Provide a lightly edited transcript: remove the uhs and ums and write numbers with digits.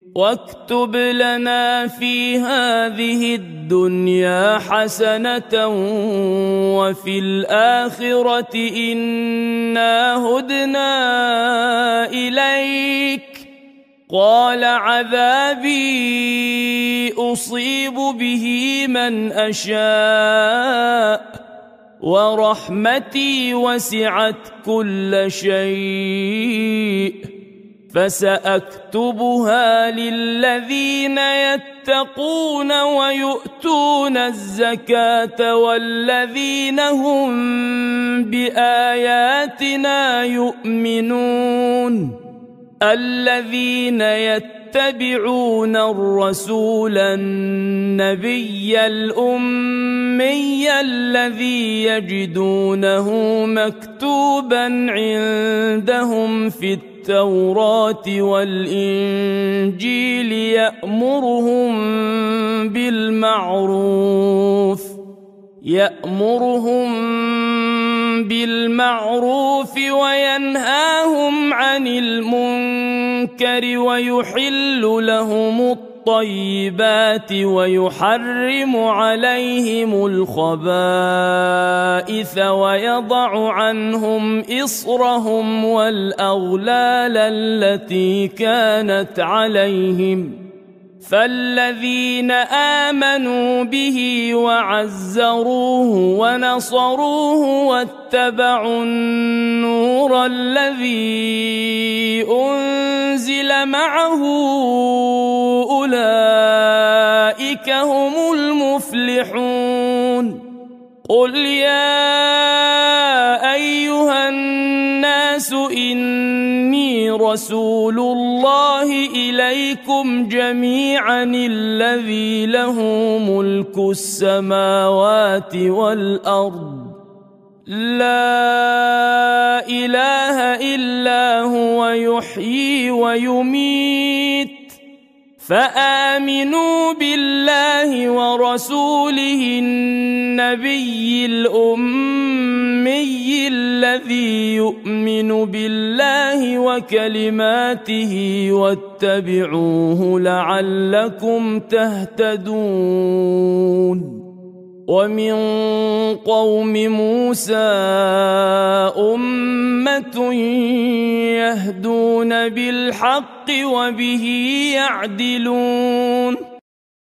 واكتب لنا في هذه الدنيا حسنة وفي الآخرة إنا هدنا إليك. قال عذابي أصيب به من أشاء ورحمتي وسعت كل شيء فسأكتبها للذين يتقون ويؤتون الزكاة والذين هم بآياتنا يؤمنون. الذين يتبعون الرسول النبي الأمي الذي يجدونه مكتوبا عندهم في التوراة والإنجيل يأمرهم بالمعروف وينهاهم عن المنكر ويحل لهم الطيبات ويحرم عليهم الخبائث ويضع عنهم إصرهم والأغلال التي كانت عليهم. فالذين آمنوا به وعزروه ونصروه واتبعوا النور الذي أنزل معه أولئك هم المفلحون. قل يا أيها الناس إني رسول الله إليكم جميعا الذي له ملك السماوات والأرض لا إله إلا هو يحيي ويميت. فآمنوا بالله ورسوله النبي الأمي الذي يؤمن بالله وكلماته واتبعوه لعلكم تهتدون. ومن قوم موسى أمة يهدون بالحق وبه يعدلون.